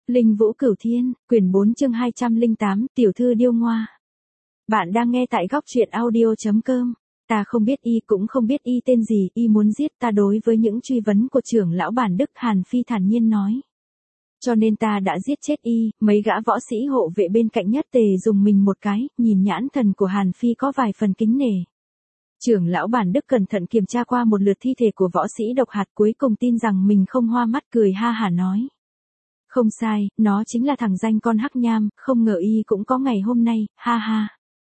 Linh Vũ Cửu Thiên, quyển 4 chương 208, tiểu thư điêu ngoa. Bạn đang nghe tại góc truyện audio.com. Ta không biết y cũng không biết y tên gì, y muốn giết ta đối với những truy vấn của trưởng lão bản Đức. Hàn Phi thản nhiên nói. Cho nên ta đã giết chết y. Mấy gã võ sĩ hộ vệ bên cạnh nhất tề dùng mình một cái, nhìn nhãn thần của Hàn Phi có vài phần kính nể. Trưởng lão bản Đức cẩn thận kiểm tra qua một lượt thi thể của võ sĩ độc hạt, cuối cùng tin rằng mình không hoa mắt, cười ha hả nói. Không sai, nó chính là thằng danh con hắc nham, không ngờ y cũng có ngày hôm nay, ha ha.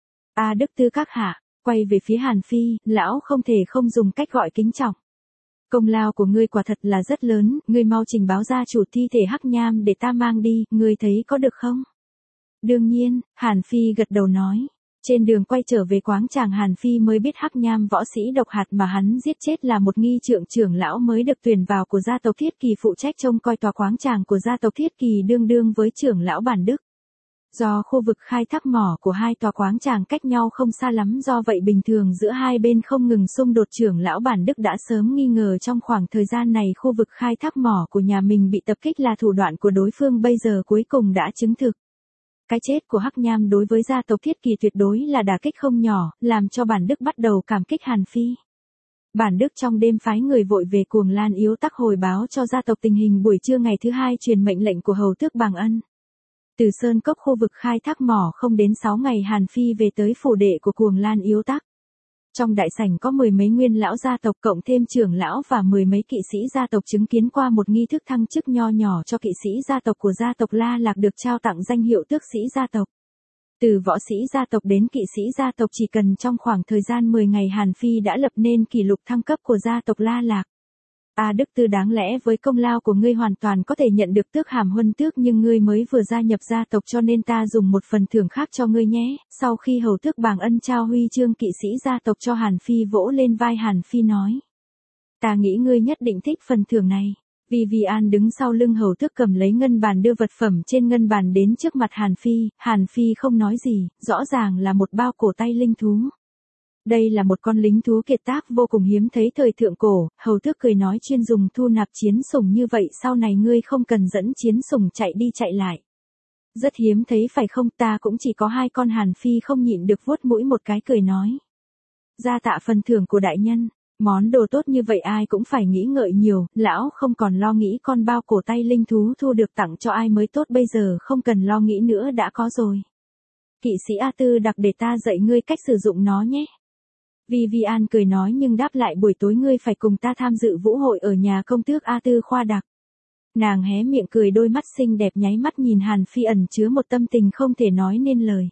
A Đức Tư các hạ, quay về phía Hàn Phi, lão không thể không dùng cách gọi kính trọng. Công lao của ngươi quả thật là rất lớn, ngươi mau trình báo gia chủ thi thể hắc nham để ta mang đi, ngươi thấy có được không? Đương nhiên, Hàn Phi gật đầu nói. Trên đường quay trở về quáng tràng, Hàn Phi mới biết hắc nham võ sĩ độc hạt mà hắn giết chết là một nghi trượng trưởng lão mới được tuyển vào của gia tộc Thiết Kỳ, phụ trách trông coi tòa quáng tràng của gia tộc Thiết Kỳ đương đương với trưởng lão bản Đức. Do khu vực khai thác mỏ của hai tòa quáng tràng cách nhau không xa lắm, do vậy bình thường giữa hai bên không ngừng xung đột. Trưởng lão bản Đức đã sớm nghi ngờ trong khoảng thời gian này khu vực khai thác mỏ của nhà mình bị tập kích là thủ đoạn của đối phương, bây giờ cuối cùng đã chứng thực. Cái chết của hắc nham đối với gia tộc Thiết Kỳ tuyệt đối là đả kích không nhỏ, làm cho bản Đức bắt đầu cảm kích Hàn Phi. Bản Đức trong đêm phái người vội về Cuồng Lan Yếu Tắc hồi báo cho gia tộc tình hình buổi trưa ngày thứ hai, truyền mệnh lệnh của hầu tước Bàng Ân. Từ Sơn Cốc khu vực khai thác mỏ không đến 6 ngày, Hàn Phi về tới phủ đệ của Cuồng Lan Yếu Tắc. Trong đại sảnh có 10 mấy nguyên lão gia tộc cộng thêm trưởng lão và 10 mấy kỵ sĩ gia tộc chứng kiến qua một nghi thức thăng chức nho nhỏ cho kỵ sĩ gia tộc của gia tộc La Lạc, được trao tặng danh hiệu tước sĩ gia tộc. Từ võ sĩ gia tộc đến kỵ sĩ gia tộc chỉ cần trong khoảng thời gian 10 ngày, Hàn Phi đã lập nên kỷ lục thăng cấp của gia tộc La Lạc. A Đức Tư, đáng lẽ với công lao của ngươi hoàn toàn có thể nhận được tước hàm huân tước, nhưng ngươi mới vừa gia nhập gia tộc cho nên ta dùng một phần thưởng khác cho ngươi nhé. Sau khi hầu tước Bàng Ân trao huy chương kỵ sĩ gia tộc cho Hàn Phi, vỗ lên vai Hàn Phi nói. Ta nghĩ ngươi nhất định thích phần thưởng này. Vivian đứng sau lưng hầu tước cầm lấy ngân bàn, đưa vật phẩm trên ngân bàn đến trước mặt Hàn Phi. Hàn Phi không nói gì, rõ ràng là một bao cổ tay linh thú. Đây là một con lính thú kiệt tác vô cùng hiếm thấy thời thượng cổ. Hầu tước cười nói, chuyên dùng thu nạp chiến sủng như vậy sau này ngươi không cần dẫn chiến sủng chạy đi chạy lại. Rất hiếm thấy phải không? Ta cũng chỉ có 2 con. Hàn Phi không nhịn được vuốt mũi một cái, cười nói. Gia tạ phần thưởng của đại nhân. Món đồ tốt như vậy ai cũng phải nghĩ ngợi nhiều, lão không còn lo nghĩ con bao cổ tay linh thú thu được tặng cho ai mới tốt, bây giờ không cần lo nghĩ nữa, đã có rồi. Kỵ sĩ A Tư đặc để ta dạy ngươi cách sử dụng nó nhé. Vivian cười nói, nhưng đáp lại buổi tối ngươi phải cùng ta tham dự vũ hội ở nhà công tước A Tư khoa đặc. Nàng hé miệng cười, đôi mắt xinh đẹp nháy mắt nhìn Hàn Phi ẩn chứa một tâm tình không thể nói nên lời.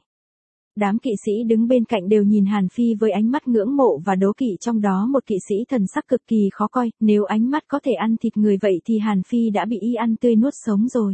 Đám kỵ sĩ đứng bên cạnh đều nhìn Hàn Phi với ánh mắt ngưỡng mộ và đố kỵ, trong đó một kỵ sĩ thần sắc cực kỳ khó coi, nếu ánh mắt có thể ăn thịt người vậy thì Hàn Phi đã bị y ăn tươi nuốt sống rồi.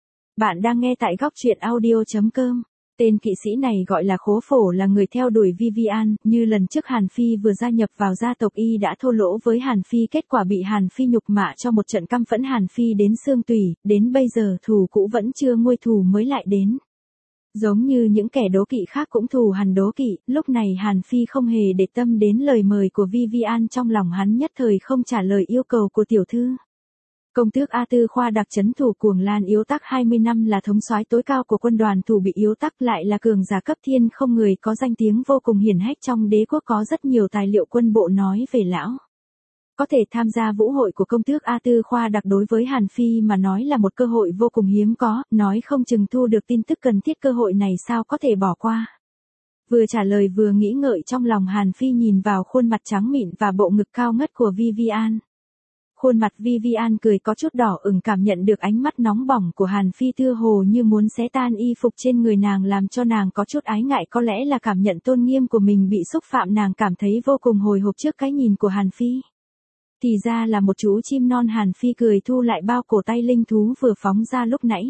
Bạn đang nghe tại góc truyện audio.com. Tên kỵ sĩ này gọi là Khố Phổ, là người theo đuổi Vivian. Như lần trước Hàn Phi vừa gia nhập vào gia tộc, y đã thô lỗ với Hàn Phi, kết quả bị Hàn Phi nhục mạ cho một trận căm phẫn Hàn Phi đến xương tủy, đến bây giờ thù cũ vẫn chưa nguôi, thù mới lại đến. Giống như những kẻ đố kỵ khác cũng thù hằn đố kỵ, lúc này Hàn Phi không hề để tâm đến lời mời của Vivian, trong lòng hắn nhất thời không trả lời yêu cầu của tiểu thư. Công tước A Tư khoa đặc trấn thủ Cuồng Lan Yếu Tắc 20 năm, là thống soái tối cao của quân đoàn thủ bị Yếu Tắc, lại là cường giả cấp thiên không người, có danh tiếng vô cùng hiển hách trong đế quốc, có rất nhiều tài liệu quân bộ nói về lão. Có thể tham gia vũ hội của công tước A Tư khoa đặc đối với Hàn Phi mà nói là một cơ hội vô cùng hiếm có, nói không chừng thu được tin tức cần thiết, cơ hội này sao có thể bỏ qua. Vừa trả lời vừa nghĩ ngợi trong lòng, Hàn Phi nhìn vào khuôn mặt trắng mịn và bộ ngực cao ngất của Vivian. Khuôn mặt Vivian cười có chút đỏ ửng, cảm nhận được ánh mắt nóng bỏng của Hàn Phi tựa hồ như muốn xé tan y phục trên người nàng, làm cho nàng có chút ái ngại, có lẽ là cảm nhận tôn nghiêm của mình bị xúc phạm, nàng cảm thấy vô cùng hồi hộp trước cái nhìn của Hàn Phi. Thì ra là một chú chim non. Hàn Phi cười thu lại bao cổ tay linh thú vừa phóng ra lúc nãy.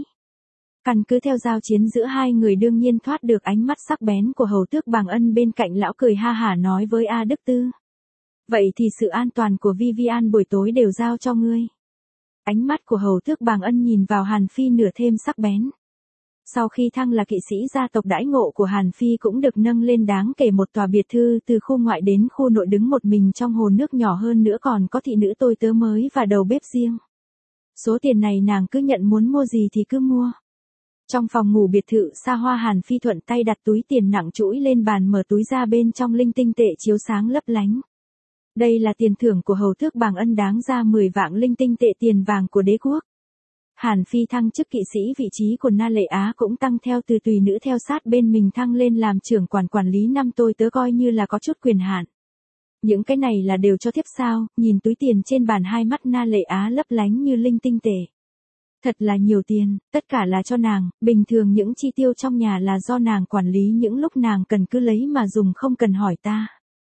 Căn cứ theo giao chiến giữa hai người, đương nhiên thoát được ánh mắt sắc bén của hầu tước Bàng Ân. Bên cạnh lão cười ha hả nói với A Đức Tư. Vậy thì sự an toàn của Vivian buổi tối đều giao cho ngươi. Ánh mắt của hầu tước Bàng Ân nhìn vào Hàn Phi nửa thêm sắc bén. Sau khi thăng là kỵ sĩ gia tộc, đãi ngộ của Hàn Phi cũng được nâng lên đáng kể, một tòa biệt thư từ khu ngoại đến khu nội, đứng một mình trong hồ nước nhỏ, hơn nữa còn có thị nữ tôi tớ mới và đầu bếp riêng. Số tiền này nàng cứ nhận, muốn mua gì thì cứ mua. Trong phòng ngủ biệt thự xa hoa, Hàn Phi thuận tay đặt túi tiền nặng trĩu lên bàn, mở túi ra, bên trong linh tinh tệ chiếu sáng lấp lánh. Đây là tiền thưởng của hầu tước Bàng Ân, đáng ra 10 vạn linh tinh tệ tiền vàng của đế quốc. Hàn Phi thăng chức kỵ sĩ, vị trí của Na Lệ Á cũng tăng theo, từ tùy nữ theo sát bên mình thăng lên làm trưởng quản lý năm tôi tớ, coi như là có chút quyền hạn. Những cái này là đều cho thiếp sao? Nhìn túi tiền trên bàn, hai mắt Na Lệ Á lấp lánh như linh tinh tệ. Thật là nhiều tiền, tất cả là cho nàng, bình thường những chi tiêu trong nhà là do nàng quản lý, những lúc nàng cần cứ lấy mà dùng, không cần hỏi ta.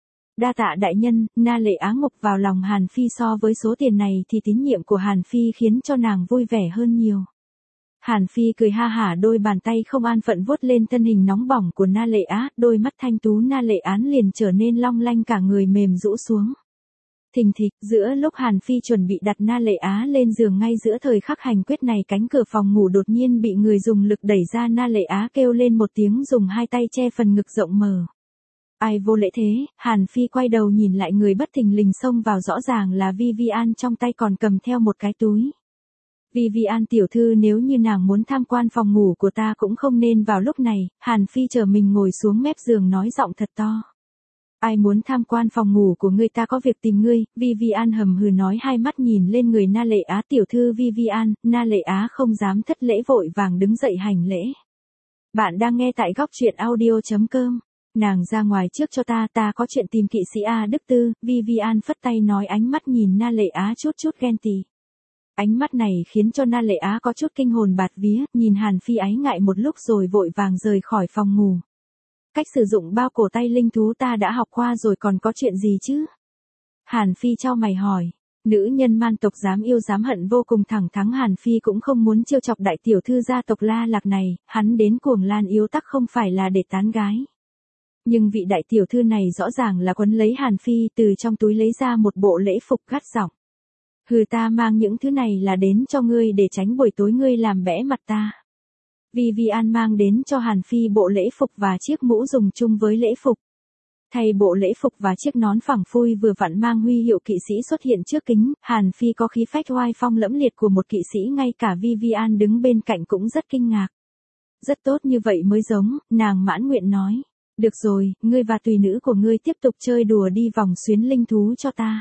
Đa tạ đại nhân. Na Lệ Á ngục vào lòng Hàn Phi, so với số tiền này thì tín nhiệm của Hàn Phi khiến cho nàng vui vẻ hơn nhiều. Hàn Phi cười ha hả, đôi bàn tay không an phận vuốt lên thân hình nóng bỏng của Na Lệ Á, đôi mắt thanh tú Na Lệ Án liền trở nên long lanh, cả người mềm rũ xuống. Thình thịch, giữa lúc Hàn Phi chuẩn bị đặt Na Lệ Á lên giường, ngay giữa thời khắc hành quyết này, cánh cửa phòng ngủ đột nhiên bị người dùng lực đẩy ra. Na Lệ Á kêu lên một tiếng, dùng hai tay che phần ngực rộng mở. Ai vô lễ thế? Hàn Phi quay đầu nhìn lại, người bất thình lình xông vào rõ ràng là Vivian, trong tay còn cầm theo một cái túi. Vivian tiểu thư, nếu như nàng muốn tham quan phòng ngủ của ta cũng không nên vào lúc này. Hàn Phi chờ mình ngồi xuống mép giường, nói giọng thật to. Ai muốn tham quan phòng ngủ của ngươi, ta có việc tìm ngươi. Vivian hầm hừ nói, hai mắt nhìn lên người Na Lệ Á. Tiểu thư Vivian. Na Lệ Á không dám thất lễ, vội vàng đứng dậy hành lễ. Bạn đang nghe tại góc truyện audio.com. Nàng ra ngoài trước cho ta có chuyện tìm kỵ sĩ A Đức Tư. Vivian phất tay nói, ánh mắt nhìn Na Lệ Á chút ghen tị. Ánh mắt này khiến cho Na Lệ Á có chút kinh hồn bạt vía, nhìn Hàn Phi ái ngại một lúc rồi vội vàng rời khỏi phòng ngủ. Cách sử dụng bao cổ tay linh thú ta đã học qua rồi, còn có chuyện gì chứ? Hàn Phi chau mày hỏi. Nữ nhân man tộc dám yêu dám hận, vô cùng thẳng thắn. Hàn Phi cũng không muốn trêu chọc đại tiểu thư gia tộc La Lạc này, hắn đến Cuồng Lan Yếu Tắc không phải là để tán gái. Nhưng vị đại tiểu thư này rõ ràng là quấn lấy Hàn Phi, từ trong túi lấy ra một bộ lễ phục, gắt giọng. Hừ, ta mang những thứ này là đến cho ngươi, để tránh buổi tối ngươi làm bẽ mặt ta. Vivian mang đến cho Hàn Phi bộ lễ phục và chiếc mũ dùng chung với lễ phục. Thay bộ lễ phục và chiếc nón phẳng phui vừa vặn mang huy hiệu kỵ sĩ xuất hiện trước kính, Hàn Phi có khí phách oai phong lẫm liệt của một kỵ sĩ, ngay cả Vivian đứng bên cạnh cũng rất kinh ngạc. Rất tốt, như vậy mới giống, nàng mãn nguyện nói. Được rồi, ngươi và tùy nữ của ngươi tiếp tục chơi đùa đi vòng xuyến linh thú cho ta.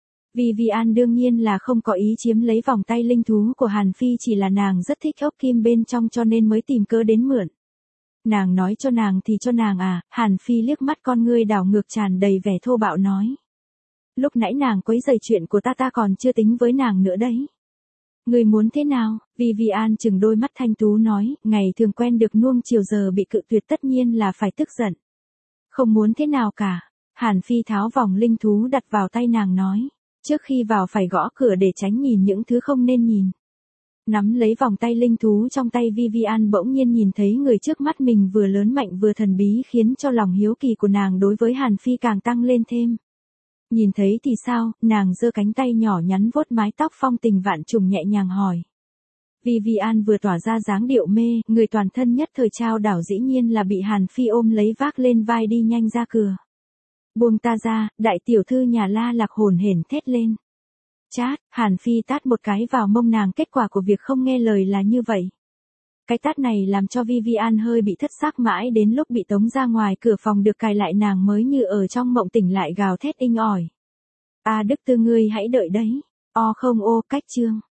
Vivian đương nhiên là không có ý chiếm lấy vòng tay linh thú của Hàn Phi, chỉ là nàng rất thích ốc kim bên trong cho nên mới tìm cớ đến mượn. Nàng nói cho nàng thì cho nàng à? Hàn Phi liếc mắt, con ngươi đảo ngược tràn đầy vẻ thô bạo nói. Lúc nãy nàng quấy rầy chuyện của ta còn chưa tính với nàng nữa đấy. Ngươi muốn thế nào? Vivian chừng đôi mắt thanh tú nói, ngày thường quen được nuông chiều giờ bị cự tuyệt tất nhiên là phải tức giận. Không muốn thế nào cả. Hàn Phi tháo vòng linh thú đặt vào tay nàng nói. Trước khi vào phải gõ cửa để tránh nhìn những thứ không nên nhìn. Nắm lấy vòng tay linh thú trong tay, Vivian bỗng nhiên nhìn thấy người trước mắt mình vừa lớn mạnh vừa thần bí, khiến cho lòng hiếu kỳ của nàng đối với Hàn Phi càng tăng lên thêm. Nhìn thấy thì sao? Nàng giơ cánh tay nhỏ nhắn vuốt mái tóc phong tình vạn trùng nhẹ nhàng hỏi. Vivian vừa tỏa ra dáng điệu mê, người toàn thân nhất thời trao đảo, dĩ nhiên là bị Hàn Phi ôm lấy vác lên vai đi nhanh ra cửa. Buông ta ra, đại tiểu thư nhà La Lạc hồn hển thét lên. Chát, Hàn Phi tát một cái vào mông nàng, kết quả của việc không nghe lời là như vậy. Cái tát này làm cho Vivian hơi bị thất xác, mãi đến lúc bị tống ra ngoài cửa phòng được cài lại, nàng mới như ở trong mộng tỉnh lại, gào thét inh ỏi. A Đức Tư, ngươi hãy đợi đấy. O không ô, cách chương.